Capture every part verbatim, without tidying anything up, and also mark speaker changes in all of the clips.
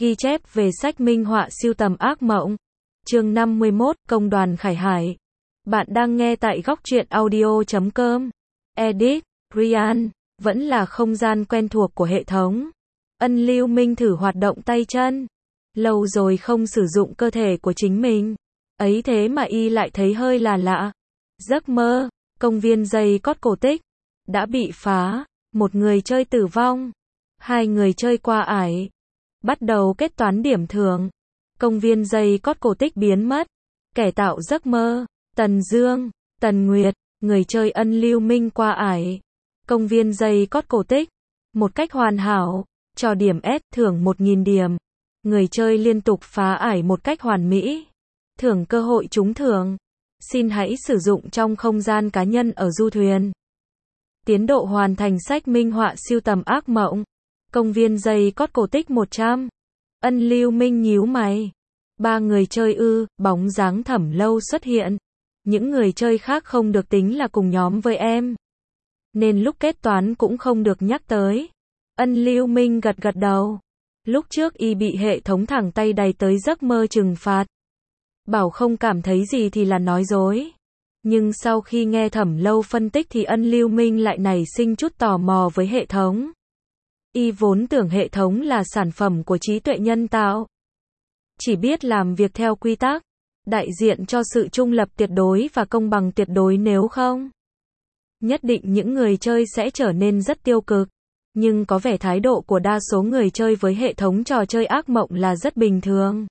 Speaker 1: Ghi chép về sách minh họa sưu tầm ác mộng. Chương năm mươi mốt, Công đoàn Khải Hải. Bạn đang nghe tại góc truyện audio chấm com. Edit, Ryan, vẫn là không gian quen thuộc của hệ thống. Ân Lưu Minh thử hoạt động tay chân. Lâu rồi không sử dụng cơ thể của chính mình. Ấy thế mà y lại thấy hơi là lạ. Giấc mơ, công viên dây cót cổ tích. Đã bị phá, một người chơi tử vong. Hai người chơi qua ải. Bắt đầu kết toán điểm thưởng. Công viên dây cót cổ tích biến mất. Kẻ tạo giấc mơ, Tần Dương, Tần Nguyệt, người chơi Ân Lưu Minh qua ải. Công viên dây cót cổ tích. Một cách hoàn hảo, cho điểm S thưởng một nghìn điểm. Người chơi liên tục phá ải một cách hoàn mỹ. Thưởng cơ hội trúng thưởng. Xin hãy sử dụng trong không gian cá nhân ở du thuyền. Tiến độ hoàn thành sách minh họa sưu tầm ác mộng. Công viên dây cót cổ tích một trăm. Ân Lưu Minh nhíu mày. Ba người chơi ư, bóng dáng Thẩm Lâu xuất hiện. Những người chơi khác không được tính là cùng nhóm với em. Nên lúc kết toán cũng không được nhắc tới. Ân Lưu Minh gật gật đầu. Lúc trước y bị hệ thống thẳng tay đày tới giấc mơ trừng phạt. Bảo không cảm thấy gì thì là nói dối. Nhưng sau khi nghe Thẩm Lâu phân tích thì Ân Lưu Minh lại nảy sinh chút tò mò với hệ thống. Y vốn tưởng hệ thống là sản phẩm của trí tuệ nhân tạo. Chỉ biết làm việc theo quy tắc, đại diện cho sự trung lập tuyệt đối và công bằng tuyệt đối, nếu không, nhất định những người chơi sẽ trở nên rất tiêu cực. Nhưng có vẻ thái độ của đa số người chơi với hệ thống trò chơi ác mộng là rất bình thường.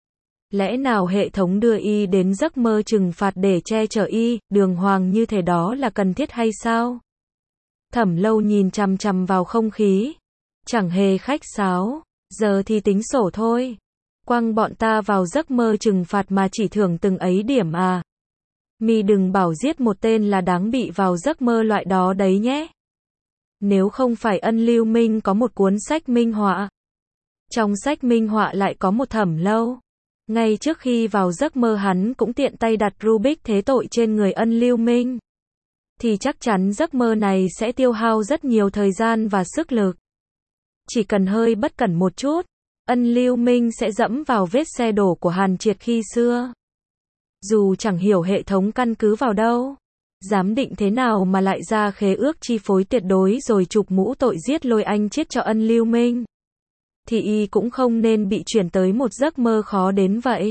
Speaker 1: Lẽ nào hệ thống đưa y đến giấc mơ trừng phạt để che chở y, đường hoàng như thế đó là cần thiết hay sao? Thẩm Lâu nhìn chằm chằm vào không khí. Chẳng hề khách sáo. Giờ thì tính sổ thôi. Quăng bọn ta vào giấc mơ trừng phạt mà chỉ thưởng từng ấy điểm à? Mi đừng bảo giết một tên là đáng bị vào giấc mơ loại đó đấy nhé. Nếu không phải Ân Lưu Minh có một cuốn sách minh họa. Trong sách minh họa lại có một Thẩm Lâu. Ngay trước khi vào giấc mơ hắn cũng tiện tay đặt Rubik thế tội trên người Ân Lưu Minh. Thì chắc chắn giấc mơ này sẽ tiêu hao rất nhiều thời gian và sức lực. Chỉ cần hơi bất cẩn một chút, Ân Lưu Minh sẽ dẫm vào vết xe đổ của Hàn Triệt khi xưa. Dù chẳng hiểu hệ thống căn cứ vào đâu, giám định thế nào mà lại ra khế ước chi phối tuyệt đối rồi chụp mũ tội giết Lôi Anh chết cho Ân Lưu Minh, thì y cũng không nên bị chuyển tới một giấc mơ khó đến vậy.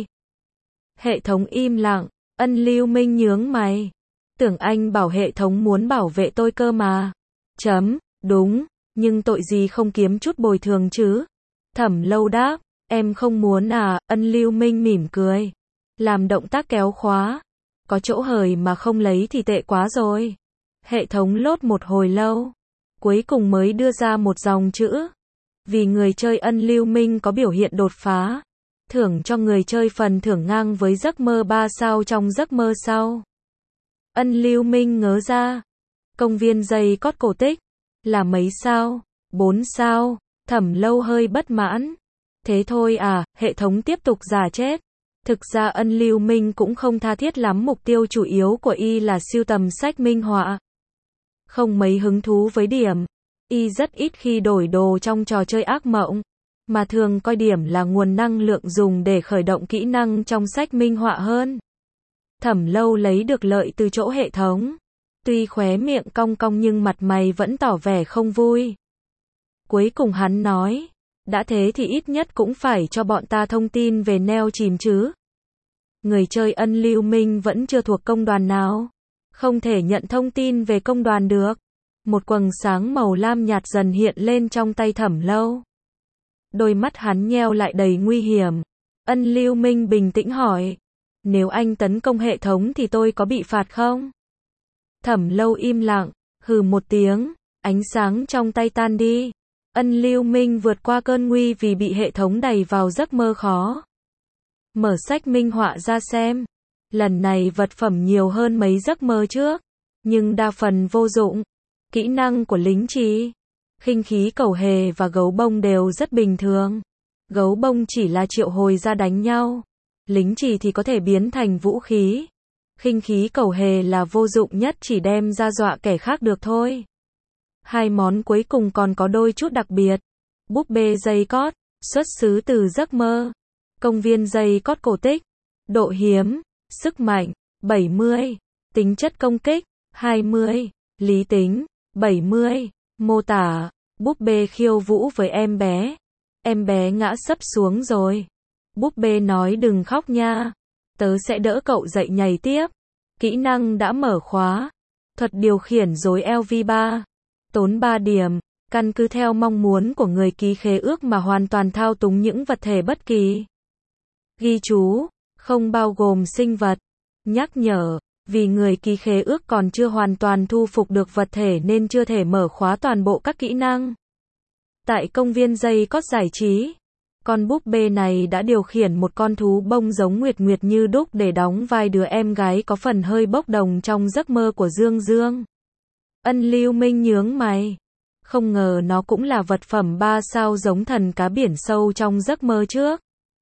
Speaker 1: Hệ thống im lặng, Ân Lưu Minh nhướng mày. Tưởng anh bảo hệ thống muốn bảo vệ tôi cơ mà. Chấm, đúng, nhưng tội gì không kiếm chút bồi thường chứ? Thẩm Lâu đáp, em không muốn à? Ân Lưu Minh mỉm cười. Làm động tác kéo khóa. Có chỗ hời mà không lấy thì tệ quá rồi. Hệ thống lốt một hồi lâu. Cuối cùng mới đưa ra một dòng chữ. Vì người chơi Ân Lưu Minh có biểu hiện đột phá. Thưởng cho người chơi phần thưởng ngang với giấc mơ ba sao trong giấc mơ sau. Ân Lưu Minh ngớ ra. Công viên dây cót cổ tích. Là mấy sao? Bốn sao. Thẩm Lâu hơi bất mãn. Thế thôi à? Hệ thống tiếp tục giả chết. Thực ra Ân Lưu Minh cũng không tha thiết lắm, mục tiêu chủ yếu của y là sưu tầm sách minh họa. Không mấy hứng thú với điểm. Y rất ít khi đổi đồ trong trò chơi ác mộng, mà thường coi điểm là nguồn năng lượng dùng để khởi động kỹ năng trong sách minh họa hơn. Thẩm Lâu lấy được lợi từ chỗ hệ thống. Tuy khóe miệng cong cong nhưng mặt mày vẫn tỏ vẻ không vui. Cuối cùng hắn nói, đã thế thì ít nhất cũng phải cho bọn ta thông tin về neo chìm chứ. Người chơi Ân Lưu Minh vẫn chưa thuộc công đoàn nào. Không thể nhận thông tin về công đoàn được. Một quầng sáng màu lam nhạt dần hiện lên trong tay Thẩm Lâu. Đôi mắt hắn nheo lại đầy nguy hiểm. Ân Lưu Minh bình tĩnh hỏi, nếu anh tấn công hệ thống thì tôi có bị phạt không? Thẩm Lâu im lặng, hừ một tiếng, ánh sáng trong tay tan đi. Ân Lưu Minh vượt qua cơn nguy vì bị hệ thống đày vào giấc mơ khó. Mở sách minh họa ra xem. Lần này vật phẩm nhiều hơn mấy giấc mơ trước, nhưng đa phần vô dụng. Kỹ năng của lính trì, khinh khí cầu hề và gấu bông đều rất bình thường. Gấu bông chỉ là triệu hồi ra đánh nhau. Lính trì thì có thể biến thành vũ khí. Khinh khí cầu hề là vô dụng nhất, chỉ đem ra dọa kẻ khác được thôi. Hai món cuối cùng còn có đôi chút đặc biệt. Búp bê dây cót, xuất xứ từ giấc mơ. Công viên dây cót cổ tích. Độ hiếm, sức mạnh, bảy mươi. Tính chất công kích, hai mươi. Lý tính, bảy mươi. Mô tả, búp bê khiêu vũ với em bé. Em bé ngã sấp xuống rồi. Búp bê nói đừng khóc nha. Tớ sẽ đỡ cậu dậy nhảy tiếp. Kỹ năng đã mở khóa. Thuật điều khiển rối L V ba. Tốn ba điểm. Căn cứ theo mong muốn của người ký khế ước mà hoàn toàn thao túng những vật thể bất kỳ. Ghi chú, không bao gồm sinh vật. Nhắc nhở, vì người ký khế ước còn chưa hoàn toàn thu phục được vật thể nên chưa thể mở khóa toàn bộ các kỹ năng. Tại công viên dây cót giải trí, con búp bê này đã điều khiển một con thú bông giống Nguyệt Nguyệt như đúc để đóng vai đứa em gái có phần hơi bốc đồng trong giấc mơ của Dương Dương. Ân Lưu Minh nhướng mày. Không ngờ nó cũng là vật phẩm ba sao giống thần cá biển sâu trong giấc mơ trước.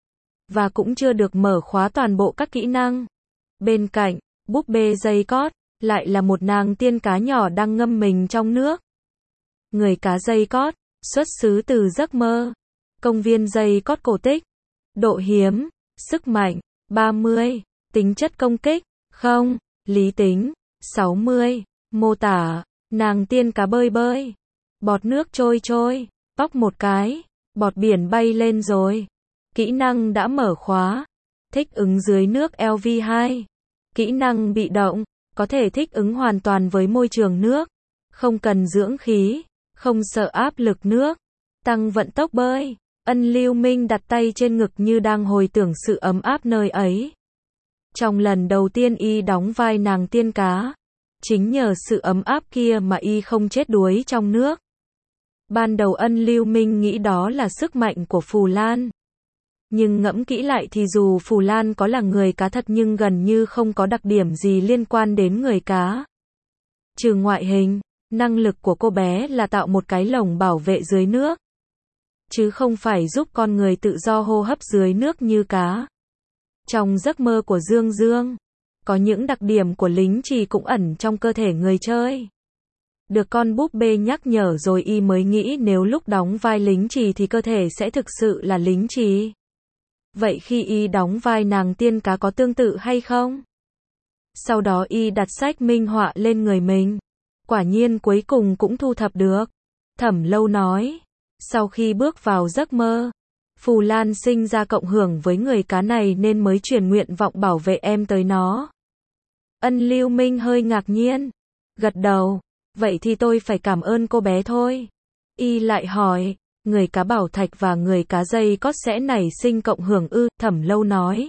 Speaker 1: Và cũng chưa được mở khóa toàn bộ các kỹ năng. Bên cạnh, búp bê dây cót, lại là một nàng tiên cá nhỏ đang ngâm mình trong nước. Người cá dây cót, xuất xứ từ giấc mơ. Công viên dây cót cổ tích. Độ hiếm, sức mạnh, ba mươi. Tính chất công kích, không. Lý tính, sáu mươi. Mô tả, nàng tiên cá bơi bơi. Bọt nước trôi trôi, bóc một cái, bọt biển bay lên rồi. Kỹ năng đã mở khóa. Thích ứng dưới nước L V hai. Kỹ năng bị động, có thể thích ứng hoàn toàn với môi trường nước. Không cần dưỡng khí, không sợ áp lực nước. Tăng vận tốc bơi. Ân Lưu Minh đặt tay trên ngực như đang hồi tưởng sự ấm áp nơi ấy. Trong lần đầu tiên y đóng vai nàng tiên cá, chính nhờ sự ấm áp kia mà y không chết đuối trong nước. Ban đầu Ân Lưu Minh nghĩ đó là sức mạnh của Phù Lan. Nhưng ngẫm kỹ lại thì dù Phù Lan có là người cá thật nhưng gần như không có đặc điểm gì liên quan đến người cá. Trừ ngoại hình, năng lực của cô bé là tạo một cái lồng bảo vệ dưới nước. Chứ không phải giúp con người tự do hô hấp dưới nước như cá. Trong giấc mơ của Dương Dương, có những đặc điểm của lính trì cũng ẩn trong cơ thể người chơi. Được con búp bê nhắc nhở rồi y mới nghĩ nếu lúc đóng vai lính trì thì cơ thể sẽ thực sự là lính trì. Vậy khi y đóng vai nàng tiên cá có tương tự hay không? Sau đó y đặt sách minh họa lên người mình. Quả nhiên cuối cùng cũng thu thập được. Thẩm Lâu nói. Sau khi bước vào giấc mơ, Phù Lan sinh ra cộng hưởng với người cá này nên mới truyền nguyện vọng bảo vệ em tới nó. Ân Lưu Minh hơi ngạc nhiên. Gật đầu. Vậy thì tôi phải cảm ơn cô bé thôi. Y lại hỏi. Người cá bảo thạch và người cá dây cót sẽ nảy sinh cộng hưởng ư? Thẩm Lâu nói.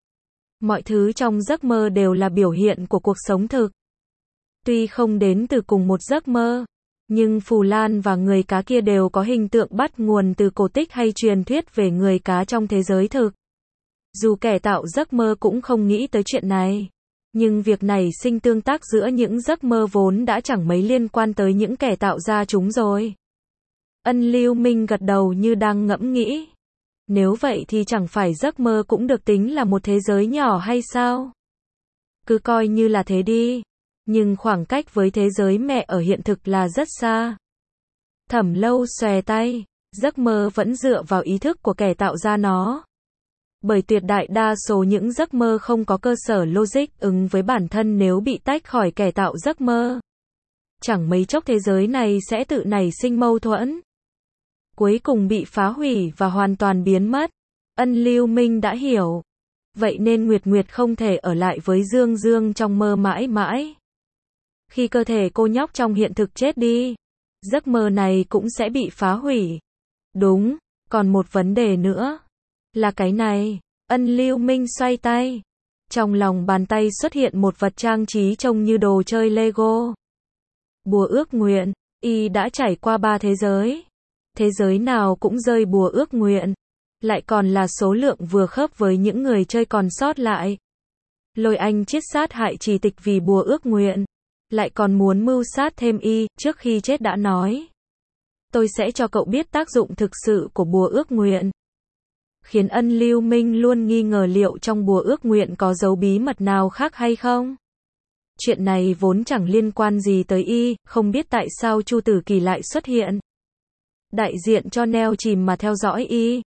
Speaker 1: Mọi thứ trong giấc mơ đều là biểu hiện của cuộc sống thực. Tuy không đến từ cùng một giấc mơ, nhưng Phù Lan và người cá kia đều có hình tượng bắt nguồn từ cổ tích hay truyền thuyết về người cá trong thế giới thực. Dù kẻ tạo giấc mơ cũng không nghĩ tới chuyện này, nhưng việc nảy sinh tương tác giữa những giấc mơ vốn đã chẳng mấy liên quan tới những kẻ tạo ra chúng rồi. Ân Lưu Minh gật đầu như đang ngẫm nghĩ. Nếu vậy thì chẳng phải giấc mơ cũng được tính là một thế giới nhỏ hay sao? Cứ coi như là thế đi. Nhưng khoảng cách với thế giới mẹ ở hiện thực là rất xa. Thẩm Lâu xòe tay. Giấc mơ vẫn dựa vào ý thức của kẻ tạo ra nó. Bởi tuyệt đại đa số những giấc mơ không có cơ sở logic ứng với bản thân nếu bị tách khỏi kẻ tạo giấc mơ. Chẳng mấy chốc thế giới này sẽ tự nảy sinh mâu thuẫn. Cuối cùng bị phá hủy và hoàn toàn biến mất. Ân Lưu Minh đã hiểu. Vậy nên Nguyệt Nguyệt không thể ở lại với Dương Dương trong mơ mãi mãi. Khi cơ thể cô nhóc trong hiện thực chết đi, giấc mơ này cũng sẽ bị phá hủy. Đúng, còn một vấn đề nữa. Là cái này. Ân Lưu Minh xoay tay. Trong lòng bàn tay xuất hiện một vật trang trí trông như đồ chơi Lego. Bùa ước nguyện. Y đã trải qua ba thế giới. Thế giới nào cũng rơi bùa ước nguyện. Lại còn là số lượng vừa khớp với những người chơi còn sót lại. Lôi Anh chiết sát hại Trì Tịch vì bùa ước nguyện. Lại còn muốn mưu sát thêm y, trước khi chết đã nói. Tôi sẽ cho cậu biết tác dụng thực sự của bùa ước nguyện. Khiến Ân Lưu Minh luôn nghi ngờ liệu trong bùa ước nguyện có dấu bí mật nào khác hay không. Chuyện này vốn chẳng liên quan gì tới y, không biết tại sao Chu Tử Kỳ lại xuất hiện. Đại diện cho neo chìm mà theo dõi y.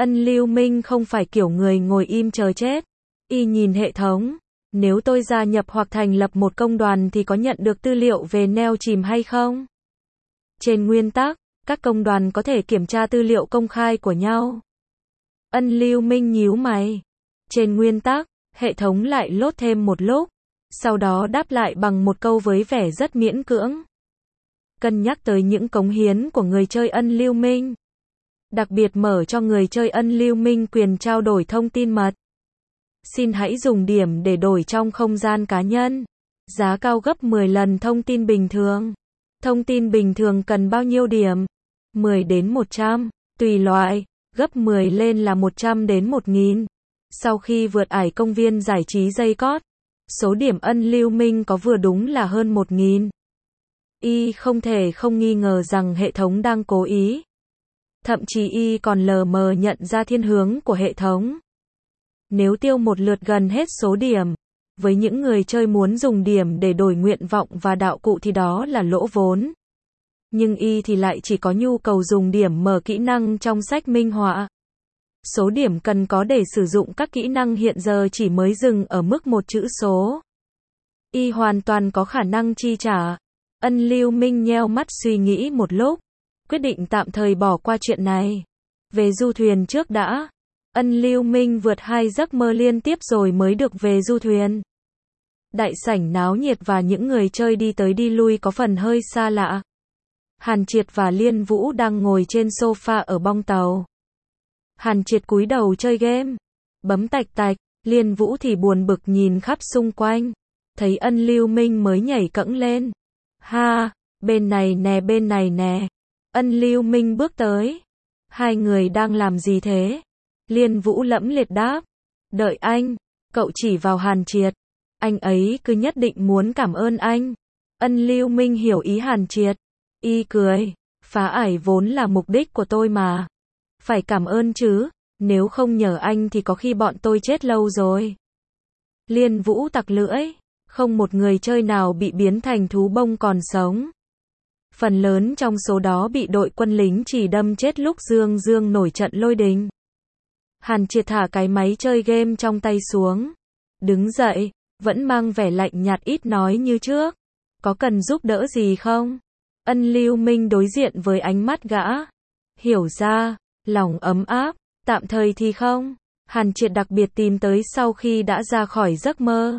Speaker 1: Ân Lưu Minh không phải kiểu người ngồi im chờ chết. Y nhìn hệ thống. Nếu tôi gia nhập hoặc thành lập một công đoàn thì có nhận được tư liệu về neo chìm hay không? Trên nguyên tắc, các công đoàn có thể kiểm tra tư liệu công khai của nhau. Ân Lưu Minh nhíu mày. Trên nguyên tắc, hệ thống lại lốt thêm một lúc. Sau đó đáp lại bằng một câu với vẻ rất miễn cưỡng. Cân nhắc tới những cống hiến của người chơi Ân Lưu Minh. Đặc biệt mở cho người chơi Ân Lưu Minh quyền trao đổi thông tin mật. Xin hãy dùng điểm để đổi trong không gian cá nhân. Giá cao gấp mười lần thông tin bình thường. Thông tin bình thường cần bao nhiêu điểm? mười đến một trăm, tùy loại, gấp mười lên là một trăm đến một nghìn. Sau khi vượt ải công viên giải trí dây cót, số điểm Ân Lưu Minh có vừa đúng là hơn một nghìn. Y không thể không nghi ngờ rằng hệ thống đang cố ý. Thậm chí Y còn lờ mờ nhận ra thiên hướng của hệ thống. Nếu tiêu một lượt gần hết số điểm, với những người chơi muốn dùng điểm để đổi nguyện vọng và đạo cụ thì đó là lỗ vốn. Nhưng Y thì lại chỉ có nhu cầu dùng điểm mở kỹ năng trong sách minh họa. Số điểm cần có để sử dụng các kỹ năng hiện giờ chỉ mới dừng ở mức một chữ số. Y hoàn toàn có khả năng chi trả. Ân Lưu Minh nheo mắt suy nghĩ một lúc, quyết định tạm thời bỏ qua chuyện này. Về du thuyền trước đã. Ân Lưu Minh vượt hai giấc mơ liên tiếp rồi mới được về du thuyền. Đại sảnh náo nhiệt và những người chơi đi tới đi lui có phần hơi xa lạ. Hàn Triệt và Liên Vũ đang ngồi trên sofa ở bong tàu. Hàn Triệt cúi đầu chơi game, bấm tạch tạch, Liên Vũ thì buồn bực nhìn khắp xung quanh. Thấy Ân Lưu Minh mới nhảy cẫng lên. Ha, bên này nè bên này nè. Ân Lưu Minh bước tới. Hai người đang làm gì thế? Liên Vũ lẫm liệt đáp. Đợi anh. Cậu chỉ vào Hàn Triệt. Anh ấy cứ nhất định muốn cảm ơn anh. Ân Lưu Minh hiểu ý Hàn Triệt. Y cười. Phá ải vốn là mục đích của tôi mà. Phải cảm ơn chứ. Nếu không nhờ anh thì có khi bọn tôi chết lâu rồi. Liên Vũ tặc lưỡi. Không một người chơi nào bị biến thành thú bông còn sống. Phần lớn trong số đó bị đội quân lính chỉ đâm chết lúc Dương Dương nổi trận lôi đình. Hàn Triệt thả cái máy chơi game trong tay xuống. Đứng dậy, vẫn mang vẻ lạnh nhạt ít nói như trước. Có cần giúp đỡ gì không? Ân Lưu Minh đối diện với ánh mắt gã. Hiểu ra, lòng ấm áp, tạm thời thì không. Hàn Triệt đặc biệt tìm tới sau khi đã ra khỏi giấc mơ.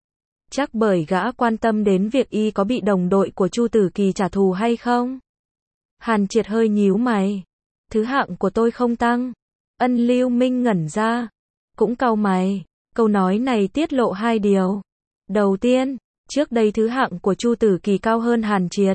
Speaker 1: Chắc bởi gã quan tâm đến việc Y có bị đồng đội của Chu Tử Kỳ trả thù hay không. Hàn Triệt hơi nhíu mày. Thứ hạng của tôi không tăng. Ân Lưu Minh ngẩn ra. Cũng cau mày. Câu nói này tiết lộ hai điều. Đầu tiên, trước đây thứ hạng của Chu Tử Kỳ cao hơn Hàn Triệt.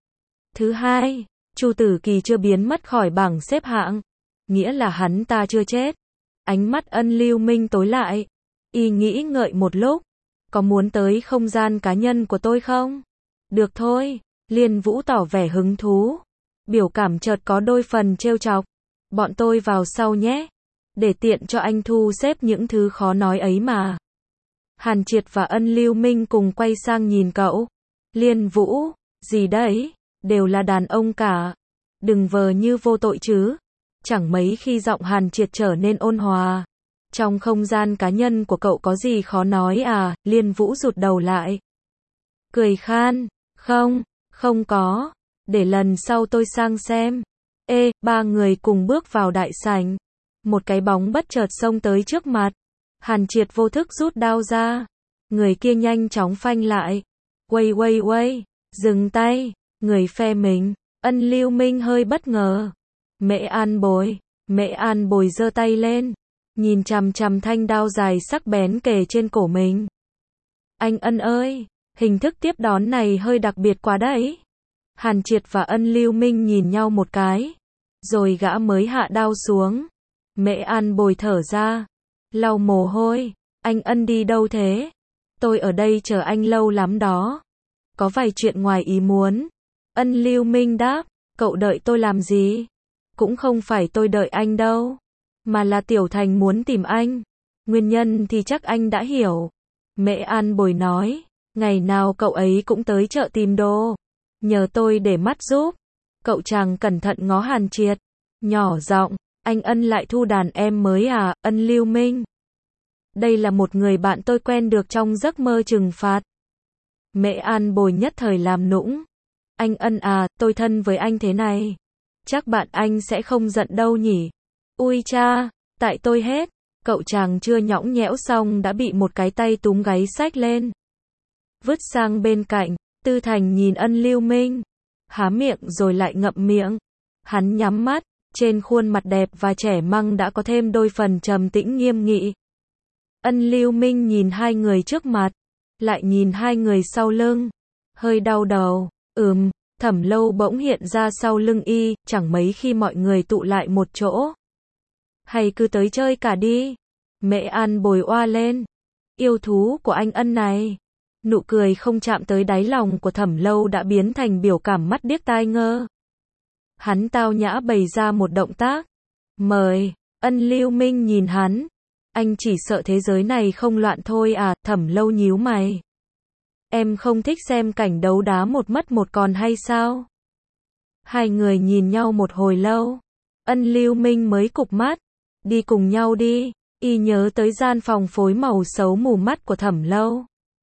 Speaker 1: Thứ hai, Chu Tử Kỳ chưa biến mất khỏi bảng xếp hạng. Nghĩa là hắn ta chưa chết. Ánh mắt Ân Lưu Minh tối lại. Y nghĩ ngợi một lúc. Có muốn tới không gian cá nhân của tôi không? Được thôi. Liên Vũ tỏ vẻ hứng thú. Biểu cảm chợt có đôi phần trêu chọc. Bọn tôi vào sau nhé. Để tiện cho anh thu xếp những thứ khó nói ấy mà. Hàn Triệt và Ân Lưu Minh cùng quay sang nhìn cậu. Liên Vũ, gì đấy? Đều là đàn ông cả. Đừng vờ như vô tội chứ. Chẳng mấy khi giọng Hàn Triệt trở nên ôn hòa. Trong không gian cá nhân của cậu có gì khó nói à? Liên Vũ rụt đầu lại. Cười khan. Không, không có. Để lần sau tôi sang xem. Ê, ba người cùng bước vào đại sảnh. Một cái bóng bất chợt xông tới trước mặt. Hàn Triệt vô thức rút đao ra. Người kia nhanh chóng phanh lại. Quay quay quay. Dừng tay. Người phe mình. Ân Lưu Minh hơi bất ngờ. Mễ An Bồi. Mễ An Bồi giơ tay lên. Nhìn chằm chằm thanh đao dài sắc bén kề trên cổ mình. Anh Ân ơi, hình thức tiếp đón này hơi đặc biệt quá đấy. Hàn Triệt và Ân Lưu Minh nhìn nhau một cái. Rồi gã mới hạ đao xuống. Mễ An Bồi thở ra. Lau mồ hôi. Anh Ân đi đâu thế? Tôi ở đây chờ anh lâu lắm đó. Có vài chuyện ngoài ý muốn. Ân Lưu Minh đáp. Cậu đợi tôi làm gì? Cũng không phải tôi đợi anh đâu. Mà là Tiểu Thành muốn tìm anh. Nguyên nhân thì chắc anh đã hiểu. Mễ An Bồi nói. Ngày nào cậu ấy cũng tới chợ tìm đồ. Nhờ tôi để mắt giúp. Cậu chàng cẩn thận ngó Hàn Triệt. Nhỏ giọng. Anh Ân lại thu đàn em mới à? Ân Lưu Minh. Đây là một người bạn tôi quen được trong giấc mơ trừng phạt. Mẹ An Bồi nhất thời làm nũng. Anh Ân à, tôi thân với anh thế này. Chắc bạn anh sẽ không giận đâu nhỉ? Ui cha, tại tôi hết. Cậu chàng chưa nhõng nhẽo xong đã bị một cái tay túm gáy xách lên. Vứt sang bên cạnh, Tư Thành nhìn Ân Lưu Minh. Há miệng rồi lại ngậm miệng. Hắn nhắm mắt, trên khuôn mặt đẹp và trẻ măng đã có thêm đôi phần trầm tĩnh nghiêm nghị. Ân Lưu Minh nhìn hai người trước mặt, lại nhìn hai người sau lưng. Hơi đau đầu, ừm, Thẩm Lâu bỗng hiện ra sau lưng y, chẳng mấy khi mọi người tụ lại một chỗ. Hay cứ tới chơi cả đi. Mẹ An Bồi oa lên. Yêu thú của anh Ân này. Nụ cười không chạm tới đáy lòng của Thẩm Lâu đã biến thành biểu cảm mắt điếc tai ngơ. Hắn tao nhã bày ra một động tác. Mời. Ân Lưu Minh nhìn hắn. Anh chỉ sợ thế giới này không loạn thôi à? Thẩm Lâu nhíu mày. Em không thích xem cảnh đấu đá một mất một còn hay sao? Hai người nhìn nhau một hồi lâu. Ân Lưu Minh mới cụp mắt. Đi cùng nhau đi. Y nhớ tới gian phòng phối màu xấu mù mắt của Thẩm Lâu.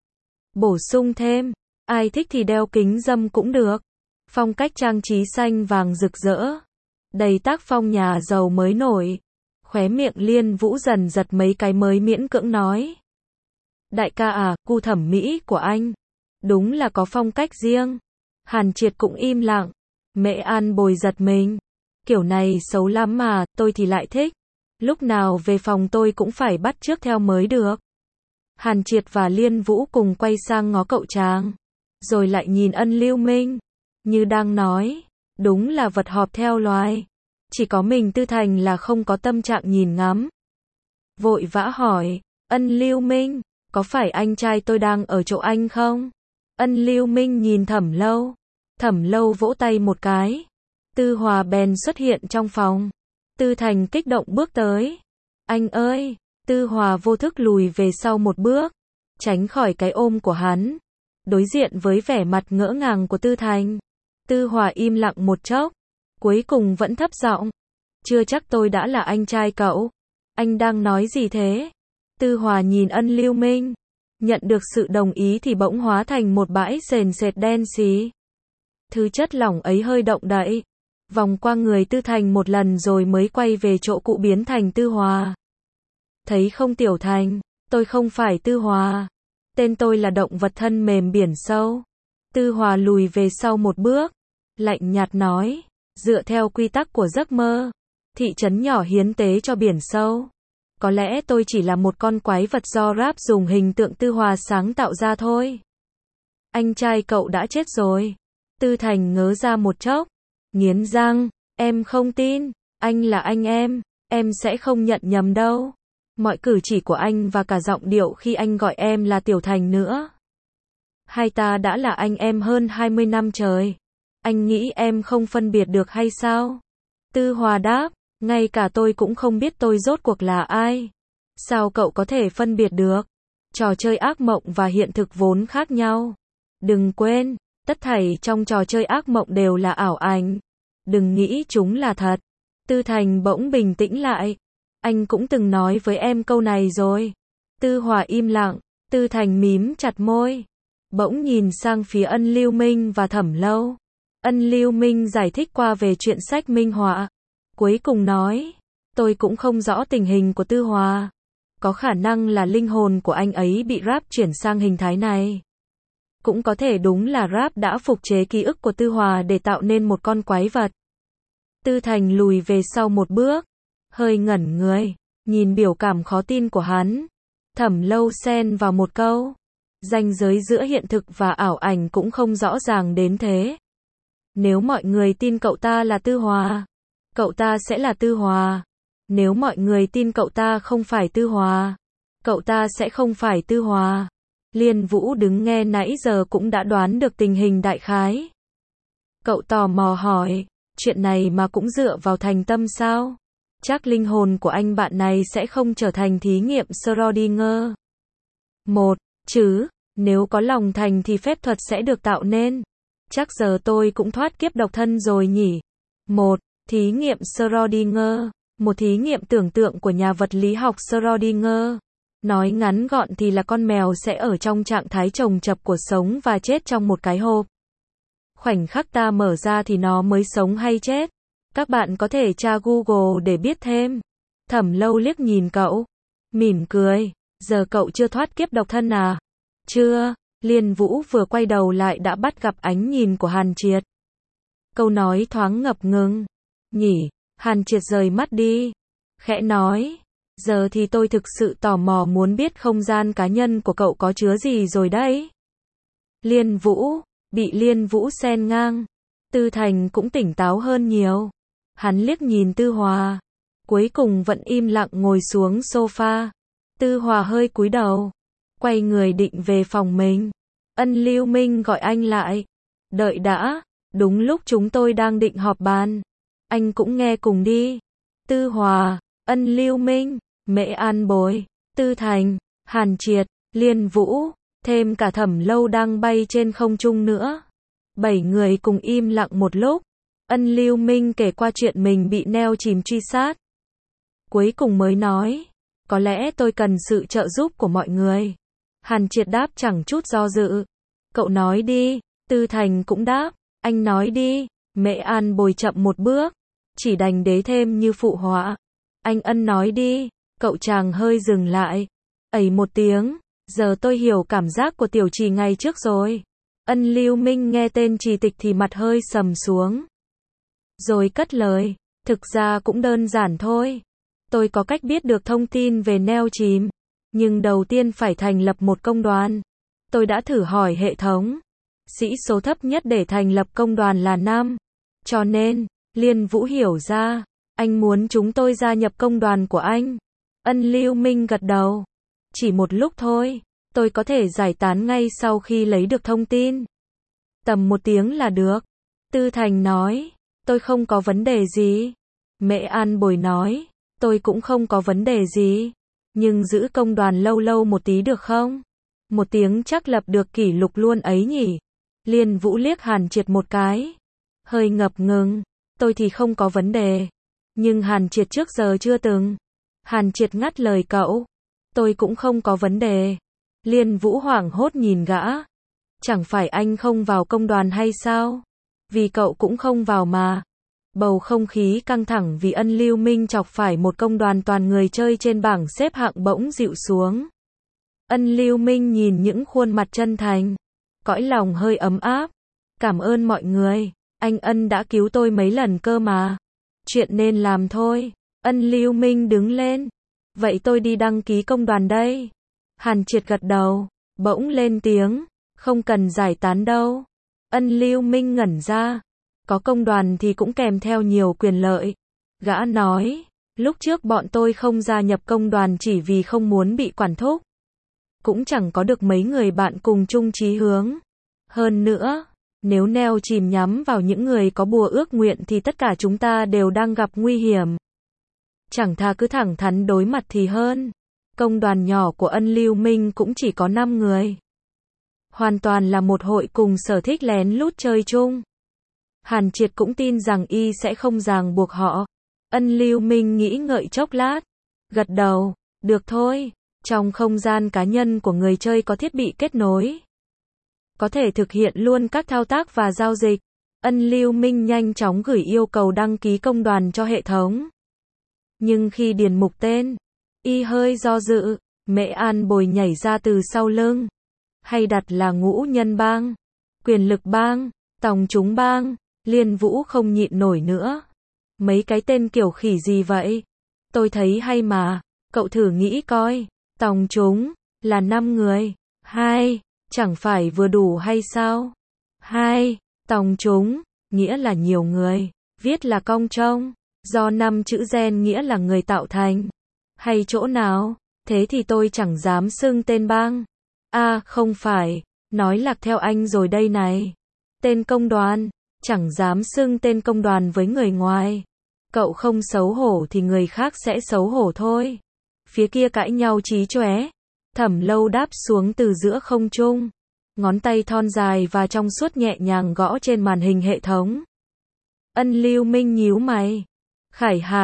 Speaker 1: Bổ sung thêm. Ai thích thì đeo kính râm cũng được. Phong cách trang trí xanh vàng rực rỡ. Đầy tác phong nhà giàu mới nổi. Khóe miệng Liên Vũ dần giật mấy cái mới miễn cưỡng nói. Đại ca à, gu thẩm mỹ của anh. Đúng là có phong cách riêng. Hàn Triệt cũng im lặng. Mẹ An Bồi giật mình. Kiểu này xấu lắm mà, tôi thì lại thích. Lúc nào về phòng tôi cũng phải bắt chước theo mới được. Hàn Triệt và Liên Vũ cùng quay sang ngó cậu chàng. Rồi lại nhìn Ân Lưu Minh. Như đang nói. Đúng là vật họp theo loài. Chỉ có mình Tư Thành là không có tâm trạng nhìn ngắm. Vội vã hỏi. Ân Lưu Minh. Có phải anh trai tôi đang ở chỗ anh không? Ân Lưu Minh nhìn Thẩm Lâu. Thẩm Lâu vỗ tay một cái. Tư Hòa bèn xuất hiện trong phòng. Tư Thành kích động bước tới. Anh ơi! Tư Hòa vô thức lùi về sau một bước. Tránh khỏi cái ôm của hắn. Đối diện với vẻ mặt ngỡ ngàng của Tư Thành. Tư Hòa im lặng một chốc. Cuối cùng vẫn thấp giọng. Chưa chắc tôi đã là anh trai cậu. Anh đang nói gì thế? Tư Hòa nhìn Ân Lưu Minh. Nhận được sự đồng ý thì bỗng hóa thành một bãi sền sệt đen xí. Thứ chất lỏng ấy hơi động đậy. Vòng qua người Tư Thành một lần rồi mới quay về chỗ cũ biến thành Tư Hòa. Thấy không Tiểu Thành, tôi không phải Tư Hòa. Tên tôi là động vật thân mềm biển sâu. Tư Hòa lùi về sau một bước. Lạnh nhạt nói. Dựa theo quy tắc của giấc mơ. Thị trấn nhỏ hiến tế cho biển sâu. Có lẽ tôi chỉ là một con quái vật do Rap dùng hình tượng Tư Hòa sáng tạo ra thôi. Anh trai cậu đã chết rồi. Tư Thành ngớ ra một chốc. Nghiến răng. Em không tin. Anh là anh em. Em sẽ không nhận nhầm đâu. Mọi cử chỉ của anh và cả giọng điệu khi anh gọi em là Tiểu Thành nữa. Hai ta đã là anh em hơn hai mươi năm trời. Anh nghĩ em không phân biệt được hay sao? Tư Hòa đáp. Ngay cả tôi cũng không biết tôi rốt cuộc là ai. Sao cậu có thể phân biệt được? Trò chơi ác mộng và hiện thực vốn khác nhau. Đừng quên, tất thảy trong trò chơi ác mộng đều là ảo ảnh. Đừng nghĩ chúng là thật. Tư Thành bỗng bình tĩnh lại. Anh cũng từng nói với em câu này rồi. Tư Hòa im lặng. Tư Thành mím chặt môi. Bỗng nhìn sang phía Ân Lưu Minh và Thẩm Lâu. Ân Lưu Minh giải thích qua về chuyện sách minh họa. Cuối cùng nói. Tôi cũng không rõ tình hình của Tư Hòa. Có khả năng là linh hồn của anh ấy bị Rap chuyển sang hình thái này. Cũng có thể đúng là Rap đã phục chế ký ức của Tư Hòa để tạo nên một con quái vật. Tư Thành lùi về sau một bước. Hơi ngẩn người. Nhìn biểu cảm khó tin của hắn. Thẩm Lâu xen vào một câu. Ranh giới giữa hiện thực và ảo ảnh cũng không rõ ràng đến thế. Nếu mọi người tin cậu ta là Tư Hòa, cậu ta sẽ là Tư Hòa. Nếu mọi người tin cậu ta không phải Tư Hòa, cậu ta sẽ không phải Tư Hòa. Liên Vũ đứng nghe nãy giờ cũng đã đoán được tình hình đại khái. Cậu tò mò hỏi, chuyện này mà cũng dựa vào thành tâm sao? Chắc linh hồn của anh bạn này sẽ không trở thành thí nghiệm Schrödinger. Một, chứ, nếu có lòng thành thì phép thuật sẽ được tạo nên. Chắc giờ tôi cũng thoát kiếp độc thân rồi nhỉ. Một, thí nghiệm Schrödinger. Một thí nghiệm tưởng tượng của nhà vật lý học Schrödinger. Nói ngắn gọn thì là con mèo sẽ ở trong trạng thái chồng chập của sống và chết trong một cái hộp. Khoảnh khắc ta mở ra thì nó mới sống hay chết. Các bạn có thể tra Google để biết thêm. Thẩm Lâu liếc nhìn cậu, mỉm cười. Giờ cậu chưa thoát kiếp độc thân à? Chưa. Liên Vũ vừa quay đầu lại đã bắt gặp ánh nhìn của Hàn Triệt. Câu nói thoáng ngập ngừng. Nhỉ? Hàn Triệt rời mắt đi. Khẽ nói. Giờ thì tôi thực sự tò mò muốn biết không gian cá nhân của cậu có chứa gì rồi đấy. Liên Vũ. Bị Liên Vũ xen ngang. Tư Thành cũng tỉnh táo hơn nhiều. Hắn liếc nhìn Tư Hòa. Cuối cùng vẫn im lặng ngồi xuống sofa. Tư Hòa hơi cúi đầu. Quay người định về phòng mình. Ân Lưu Minh gọi anh lại. Đợi đã. Đúng lúc chúng tôi đang định họp bàn. Anh cũng nghe cùng đi. Tư Hòa, Ân Lưu Minh, Mễ An Bồi, Tư Thành, Hàn Triệt, Liên Vũ, thêm cả Thẩm Lâu đang bay trên không trung nữa. Bảy người cùng im lặng một lúc. Ân Lưu Minh kể qua chuyện mình bị neo chìm truy sát. Cuối cùng mới nói, có lẽ tôi cần sự trợ giúp của mọi người. Hàn Triệt đáp chẳng chút do dự. Cậu nói đi. Tư Thành cũng đáp, anh nói đi. Mễ An Bồi chậm một bước, chỉ đành đế thêm như phụ họa. Anh Ân nói đi. Cậu chàng hơi dừng lại. Ẩy một tiếng. Giờ tôi hiểu cảm giác của Tiểu Trì ngày trước rồi. Ân Lưu Minh nghe tên Trì Tịch thì mặt hơi sầm xuống. Rồi cất lời. Thực ra cũng đơn giản thôi. Tôi có cách biết được thông tin về neo chìm. Nhưng đầu tiên phải thành lập một công đoàn. Tôi đã thử hỏi hệ thống. Sĩ số thấp nhất để thành lập công đoàn là năm. Cho nên, Liên Vũ hiểu ra. Anh muốn chúng tôi gia nhập công đoàn của anh. Ân Lưu Minh gật đầu. Chỉ một lúc thôi. Tôi có thể giải tán ngay sau khi lấy được thông tin. Tầm một tiếng là được. Tư Thành nói. Tôi không có vấn đề gì. Mễ An Bồi nói. Tôi cũng không có vấn đề gì. Nhưng giữ công đoàn lâu lâu một tí được không? Một tiếng chắc lập được kỷ lục luôn ấy nhỉ? Liên Vũ liếc Hàn Triệt một cái. Hơi ngập ngừng. Tôi thì không có vấn đề. Nhưng Hàn Triệt trước giờ chưa từng. Hàn Triệt ngắt lời cậu. Tôi cũng không có vấn đề. Liên Vũ hoảng hốt nhìn gã. Chẳng phải anh không vào công đoàn hay sao? Vì cậu cũng không vào mà. Bầu không khí căng thẳng vì Ân Lưu Minh chọc phải một công đoàn toàn người chơi trên bảng xếp hạng bỗng dịu xuống. Ân Lưu Minh nhìn những khuôn mặt chân thành. Cõi lòng hơi ấm áp. Cảm ơn mọi người. Anh Ân đã cứu tôi mấy lần cơ mà. Chuyện nên làm thôi. Ân Lưu Minh đứng lên. Vậy tôi đi đăng ký công đoàn đây. Hàn Triệt gật đầu. Bỗng lên tiếng. Không cần giải tán đâu. Ân Lưu Minh ngẩn ra. Có công đoàn thì cũng kèm theo nhiều quyền lợi. Gã nói. Lúc trước bọn tôi không gia nhập công đoàn chỉ vì không muốn bị quản thúc. Cũng chẳng có được mấy người bạn cùng chung chí hướng. Hơn nữa, nếu neo chìm nhắm vào những người có bùa ước nguyện thì tất cả chúng ta đều đang gặp nguy hiểm. Chẳng thà cứ thẳng thắn đối mặt thì hơn. Công đoàn nhỏ của Ân Lưu Minh cũng chỉ có năm người. Hoàn toàn là một hội cùng sở thích lén lút chơi chung. Hàn Triệt cũng tin rằng y sẽ không ràng buộc họ. Ân Lưu Minh nghĩ ngợi chốc lát. Gật đầu, được thôi. Trong không gian cá nhân của người chơi có thiết bị kết nối. Có thể thực hiện luôn các thao tác và giao dịch. Ân Lưu Minh nhanh chóng gửi yêu cầu đăng ký công đoàn cho hệ thống. Nhưng khi điền mục tên, y hơi do dự. Mễ An Bồi nhảy ra từ sau lưng. Hay đặt là Ngũ Nhân Bang, Quyền Lực Bang, Tòng Chúng Bang. Liên Vũ không nhịn nổi nữa. Mấy cái tên kiểu khỉ gì vậy? Tôi thấy hay mà. Cậu thử nghĩ coi. Tòng Chúng là năm người. Hai, chẳng phải vừa đủ hay sao? Hai, Tòng Chúng nghĩa là nhiều người, viết là cong trông, do năm chữ gen nghĩa là người tạo thành. Hay chỗ nào? Thế thì tôi chẳng dám xưng tên bang. À, không phải, nói lạc theo anh rồi đây này. Tên công đoàn, chẳng dám xưng tên công đoàn với người ngoài. Cậu không xấu hổ thì người khác sẽ xấu hổ thôi. Phía kia cãi nhau chí chóe. Thẩm Lâu đáp xuống từ giữa không trung. Ngón tay thon dài và trong suốt nhẹ nhàng gõ trên màn hình hệ thống. Ân Lưu Minh nhíu mày. Khải Hải,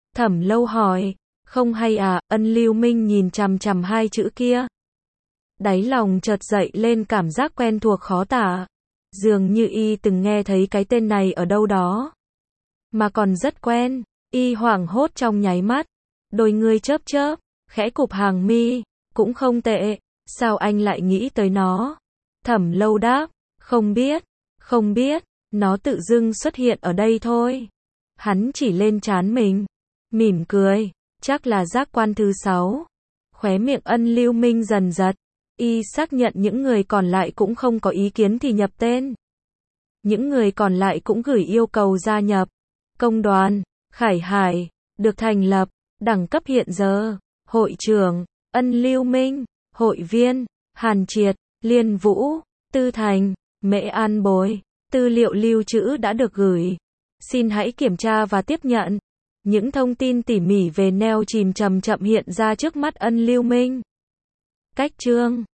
Speaker 1: Thẩm Lâu hỏi, không hay à, Ân Lưu Minh nhìn chằm chằm hai chữ kia. Đáy lòng chợt dậy lên cảm giác quen thuộc khó tả. Dường như y từng nghe thấy cái tên này ở đâu đó. Mà còn rất quen, y hoảng hốt trong nháy mắt. Đôi người chớp chớp, khẽ cụp hàng mi, cũng không tệ, sao anh lại nghĩ tới nó? Thẩm Lâu đáp, không biết, không biết, nó tự dưng xuất hiện ở đây thôi. Hắn chỉ lên trán mình, mỉm cười, chắc là giác quan thứ sáu. Khóe miệng Ân Lưu Minh dần giật, y xác nhận những người còn lại cũng không có ý kiến thì nhập tên. Những người còn lại cũng gửi yêu cầu gia nhập. Công đoàn Khải Hải được thành lập, đẳng cấp hiện giờ, hội trưởng Ân Lưu Minh, hội viên Hàn Triệt, Liên Vũ, Tư Thành, Mễ An Bối. Tư liệu lưu trữ đã được gửi. Xin hãy kiểm tra và tiếp nhận. Những thông tin tỉ mỉ về neo chìm chậm chậm hiện ra trước mắt Ân Lưu Minh. Cách chương